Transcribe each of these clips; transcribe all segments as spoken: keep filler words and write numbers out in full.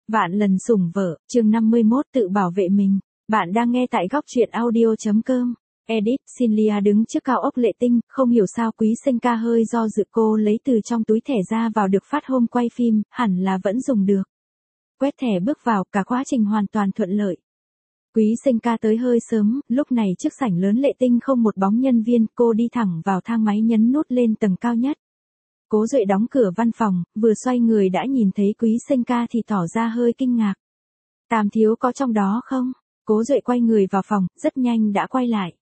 Vạn lần sủng vợ, chương năm mươi mốt tự bảo vệ mình. Bạn đang nghe tại góc truyện audio.com. Edit, Sinlia đứng trước cao ốc Lệ Tinh, không hiểu sao Quý Sinh ca hơi do dự, cô lấy từ trong túi thẻ ra vào được phát hôm quay phim, hẳn là vẫn dùng được. Quét thẻ bước vào, cả quá trình hoàn toàn thuận lợi. Quý Sinh ca tới hơi sớm, lúc này trước sảnh lớn Lệ Tinh không một bóng nhân viên, cô đi thẳng vào thang máy nhấn nút lên tầng cao nhất. Cố Duệ đóng cửa văn phòng, vừa xoay người đã nhìn thấy Quý Sinh ca thì tỏ ra hơi kinh ngạc. Tam thiếu có trong đó không? Cố Duệ quay người vào phòng, rất nhanh đã quay lại.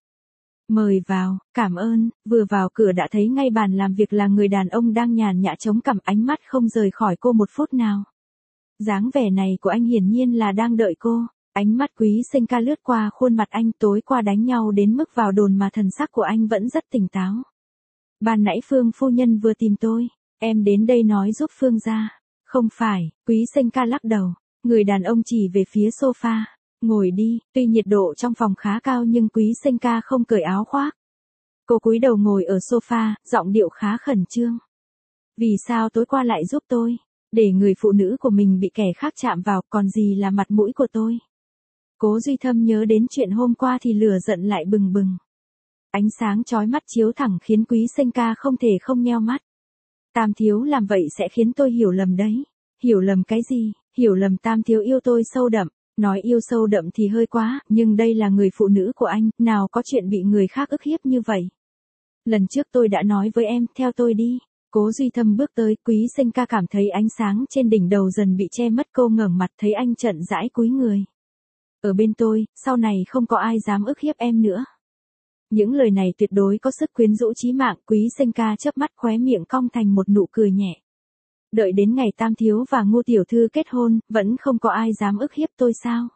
Mời vào, cảm ơn, vừa vào cửa đã thấy ngay bàn làm việc là người đàn ông đang nhàn nhã chống cằm, ánh mắt không rời khỏi cô một phút nào. Dáng vẻ này của anh hiển nhiên là đang đợi cô. Ánh mắt Quý Sinh ca lướt qua khuôn mặt anh, tối qua đánh nhau đến mức vào đồn mà thần sắc của anh vẫn rất tỉnh táo. Ban nãy Phương phu nhân vừa tìm tôi, em đến đây nói giúp Phương gia. Không phải, Quý Sinh ca lắc đầu, người đàn ông chỉ về phía sofa, ngồi đi, tuy nhiệt độ trong phòng khá cao nhưng Quý Sinh ca không cởi áo khoác. Cô cúi đầu ngồi ở sofa, giọng điệu khá khẩn trương. Vì sao tối qua lại giúp tôi, để người phụ nữ của mình bị kẻ khác chạm vào, còn gì là mặt mũi của tôi. Cố Duy Thâm nhớ đến chuyện hôm qua thì lửa giận lại bừng bừng. Ánh sáng chói mắt chiếu thẳng khiến Quý Sinh ca không thể không nheo mắt. Tam thiếu làm vậy sẽ khiến tôi hiểu lầm đấy. Hiểu lầm cái gì? Hiểu lầm Tam thiếu yêu tôi sâu đậm. Nói yêu sâu đậm thì hơi quá, nhưng đây là người phụ nữ của anh, nào có chuyện bị người khác ức hiếp như vậy. Lần trước tôi đã nói với em, theo tôi đi. Cố Duy Thâm bước tới, Quý Sinh ca cảm thấy ánh sáng trên đỉnh đầu dần bị che mất, cô ngẩng mặt thấy anh chậm rãi cúi người. Ở bên tôi, sau này không có ai dám ức hiếp em nữa. Những lời này tuyệt đối có sức quyến rũ chí mạng, Quý Sinh ca chớp mắt khóe miệng cong thành một nụ cười nhẹ. Đợi đến ngày Tam thiếu và Ngô tiểu thư kết hôn, vẫn không có ai dám ức hiếp tôi sao?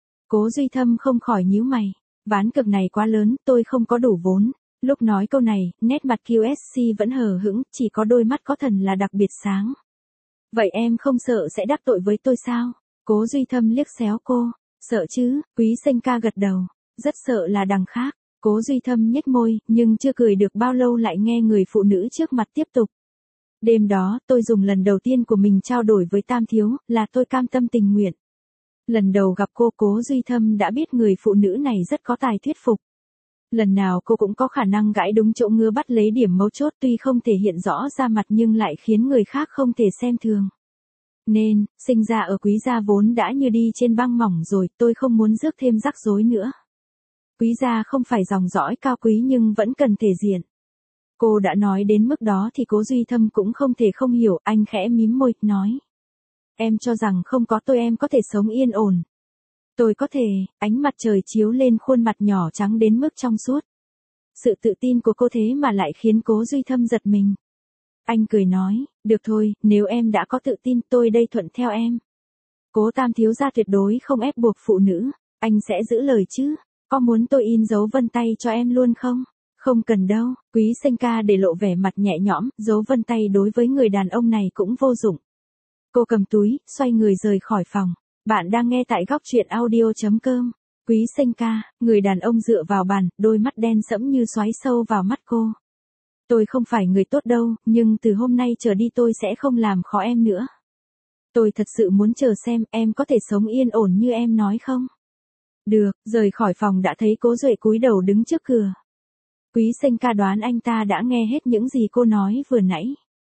Cố Duy Thâm không khỏi nhíu mày, ván cược này quá lớn, tôi không có đủ vốn. Lúc nói câu này, nét mặt quy ét xê vẫn hờ hững, chỉ có đôi mắt có thần là đặc biệt sáng. Vậy em không sợ sẽ đắc tội với tôi sao? Cố Duy Thâm liếc xéo cô, sợ chứ? Quý Sinh ca gật đầu, rất sợ là đằng khác. Cố Duy Thâm nhếch môi, nhưng chưa cười được bao lâu lại nghe người phụ nữ trước mặt tiếp tục. Đêm đó, tôi dùng lần đầu tiên của mình trao đổi với Tam thiếu, là tôi cam tâm tình nguyện. Lần đầu gặp cô, Cố Duy Thâm đã biết người phụ nữ này rất có tài thuyết phục. Lần nào cô cũng có khả năng gãi đúng chỗ ngứa, bắt lấy điểm mấu chốt, tuy không thể hiện rõ ra mặt nhưng lại khiến người khác không thể xem thường. Nên, sinh ra ở Quý gia vốn đã như đi trên băng mỏng rồi, tôi không muốn rước thêm rắc rối nữa. Quý gia không phải dòng dõi cao quý nhưng vẫn cần thể diện. Cô đã nói đến mức đó thì Cố Duy Thâm cũng không thể không hiểu, anh khẽ mím môi, nói. Em cho rằng không có tôi em có thể sống yên ổn. Tôi có thể, ánh mặt trời chiếu lên khuôn mặt nhỏ trắng đến mức trong suốt. Sự tự tin của cô thế mà lại khiến Cố Duy Thâm giật mình. Anh cười nói, được thôi, nếu em đã có tự tin tôi đây thuận theo em. Cố Tam thiếu gia tuyệt đối không ép buộc phụ nữ, anh sẽ giữ lời chứ. Có muốn tôi in dấu vân tay cho em luôn không? Không cần đâu, Quý Sinh ca để lộ vẻ mặt nhẹ nhõm, dấu vân tay đối với người đàn ông này cũng vô dụng. Cô cầm túi, xoay người rời khỏi phòng. Bạn đang nghe tại góc truyện audio.com. Quý Sinh ca, người đàn ông dựa vào bàn, đôi mắt đen sẫm như xoáy sâu vào mắt cô. Tôi không phải người tốt đâu, nhưng từ hôm nay trở đi tôi sẽ không làm khó em nữa. Tôi thật sự muốn chờ xem em có thể sống yên ổn như em nói không? Được, rời khỏi phòng đã thấy Cố Duệ cúi đầu đứng trước cửa. Quý Sinh ca đoán anh ta đã nghe hết những gì cô nói vừa nãy.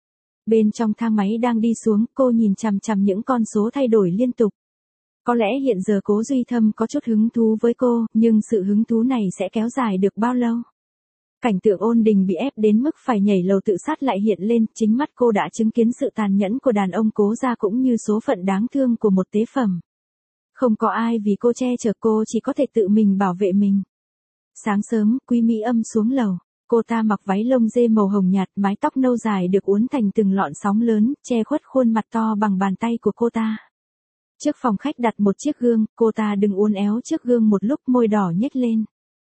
Bên trong thang máy đang đi xuống, cô nhìn chằm chằm những con số thay đổi liên tục. Có lẽ hiện giờ Cố Duy Thâm có chút hứng thú với cô, nhưng sự hứng thú này sẽ kéo dài được bao lâu? Cảnh tượng Ôn Đình bị ép đến mức phải nhảy lầu tự sát lại hiện lên, chính mắt cô đã chứng kiến sự tàn nhẫn của đàn ông Cố gia cũng như số phận đáng thương của một tế phẩm. Không có ai vì cô che chở, cô chỉ có thể tự mình bảo vệ mình. Sáng sớm, Quý Mỹ Âm xuống lầu, cô ta mặc váy lông dê màu hồng nhạt, mái tóc nâu dài được uốn thành từng lọn sóng lớn, che khuất khuôn mặt to bằng bàn tay của cô ta. Trước phòng khách đặt một chiếc gương, cô ta đứng uốn éo trước gương một lúc, môi đỏ nhếch lên.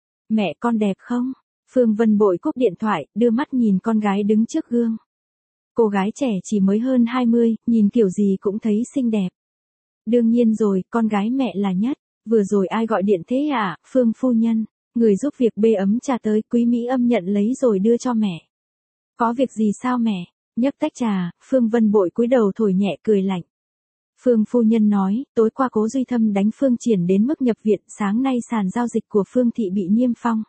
Mẹ con đẹp không? Phương Vân Bội cúp điện thoại, đưa mắt nhìn con gái đứng trước gương. Cô gái trẻ chỉ mới hơn hai mươi, nhìn kiểu gì cũng thấy xinh đẹp. Đương nhiên rồi, con gái mẹ là nhất. Vừa rồi ai gọi điện thế à, Phương phu nhân? Người giúp việc bê ấm trà tới, Quý Mỹ Âm nhận lấy rồi đưa cho mẹ. Có việc gì sao mẹ? Nhấc tách trà, Phương Vân Bội cúi đầu thổi nhẹ cười lạnh. Phương phu nhân nói, tối qua Cố Duy Thâm đánh Phương Triển đến mức nhập viện, sáng nay sàn giao dịch của Phương thị bị niêm phong.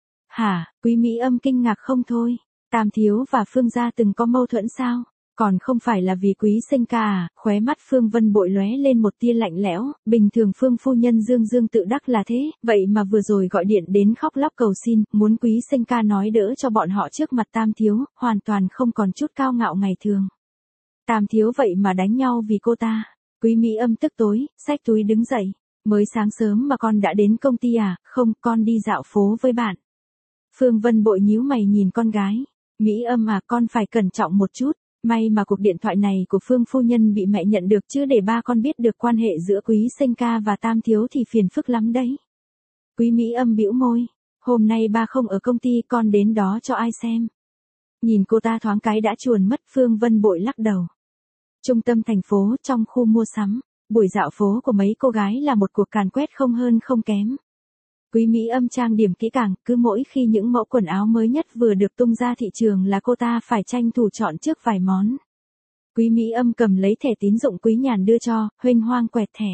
Hả, Quý Mỹ Âm kinh ngạc không thôi. Tam thiếu và Phương gia từng có mâu thuẫn sao? Còn không phải là vì Quý Sinh ca à? Khóe mắt Phương Vân Bội lóe lên một tia lạnh lẽo, bình thường Phương phu nhân dương dương tự đắc là thế, vậy mà vừa rồi gọi điện đến khóc lóc cầu xin, muốn Quý Sinh ca nói đỡ cho bọn họ trước mặt Tam thiếu, hoàn toàn không còn chút cao ngạo ngày thường. Tam thiếu vậy mà đánh nhau vì cô ta. Quý Mỹ Âm tức tối, xách túi đứng dậy. Mới sáng sớm mà con đã đến công ty à? Không, con đi dạo phố với bạn. Phương Vân Bội nhíu mày nhìn con gái. Mỹ Âm à, con phải cẩn trọng một chút. May mà cuộc điện thoại này của Phương phu nhân bị mẹ nhận được, chứ để ba con biết được quan hệ giữa Quý Sinh ca và Tam thiếu thì phiền phức lắm đấy. Quý Mỹ Âm bĩu môi. Hôm nay ba không ở công ty, con đến đó cho ai xem. Nhìn cô ta thoáng cái đã chuồn mất. Phương Vân Bội lắc đầu. Trung tâm thành phố, trong khu mua sắm, buổi dạo phố của mấy cô gái là một cuộc càn quét không hơn không kém. Quý Mỹ Âm trang điểm kỹ càng, cứ mỗi khi những mẫu quần áo mới nhất vừa được tung ra thị trường là cô ta phải tranh thủ chọn trước vài món. Quý Mỹ Âm cầm lấy thẻ tín dụng Quý Nhàn đưa cho, huênh hoang quẹt thẻ.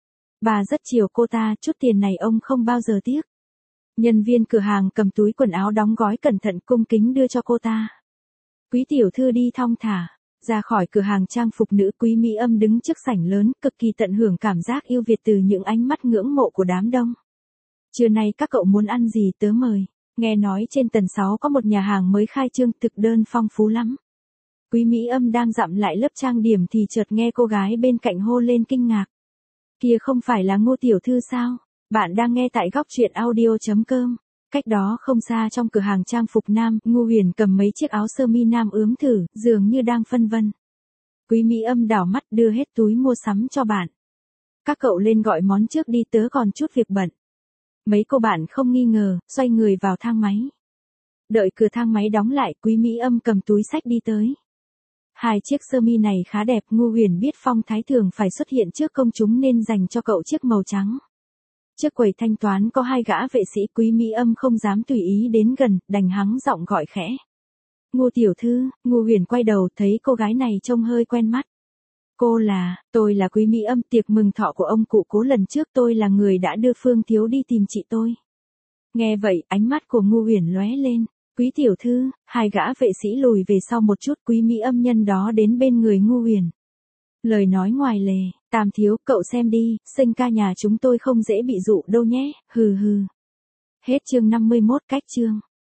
Bà rất chiều cô ta, chút tiền này ông không bao giờ tiếc. Nhân viên cửa hàng cầm túi quần áo đóng gói cẩn thận cung kính đưa cho cô ta. Quý tiểu thư đi thong thả. Ra khỏi cửa hàng trang phục nữ, Quý Mỹ Âm đứng trước sảnh lớn, cực kỳ tận hưởng cảm giác yêu Việt từ những ánh mắt ngưỡng mộ của đám đông. Trưa nay các cậu muốn ăn gì tớ mời. Nghe nói trên tầng sáu có một nhà hàng mới khai trương, thực đơn phong phú lắm. Quý Mỹ Âm đang dặm lại lớp trang điểm thì chợt nghe cô gái bên cạnh hô lên kinh ngạc. Kia không phải là Ngô tiểu thư sao? Bạn đang nghe tại góc truyện audio chấm com. Cách đó không xa trong cửa hàng trang phục nam, Ngô Huyền cầm mấy chiếc áo sơ mi nam ướm thử, dường như đang phân vân. Quý Mỹ Âm đảo mắt đưa hết túi mua sắm cho bạn. Các cậu lên gọi món trước đi, tớ còn chút việc bận. Mấy cô bạn không nghi ngờ, xoay người vào thang máy. Đợi cửa thang máy đóng lại, Quý Mỹ Âm cầm túi xách đi tới. Hai chiếc sơ mi này khá đẹp, Ngô Huyền biết phong thái thường phải xuất hiện trước công chúng nên dành cho cậu chiếc màu trắng. Trước quầy thanh toán có hai gã vệ sĩ, Quý Mỹ Âm không dám tùy ý đến gần, đành hắng giọng gọi khẽ. Ngô tiểu thư. Ngô Huyền quay đầu thấy cô gái này trông hơi quen mắt. Cô là, tôi là Quý Mỹ Âm, tiệc mừng thọ của ông cụ Cố lần trước tôi là người đã đưa Phương thiếu đi tìm chị tôi. Nghe vậy, ánh mắt của Ngô Huyền lóe lên. Quý tiểu thư. Hai gã vệ sĩ lùi về sau một chút, Quý Mỹ Âm nhân đó đến bên người Ngô Huyền. Lời nói ngoài lề, Tam thiếu, cậu xem đi, Sinh ca nhà chúng tôi không dễ bị dụ đâu nhé, hừ hừ. Hết chương năm mươi mốt, cách chương.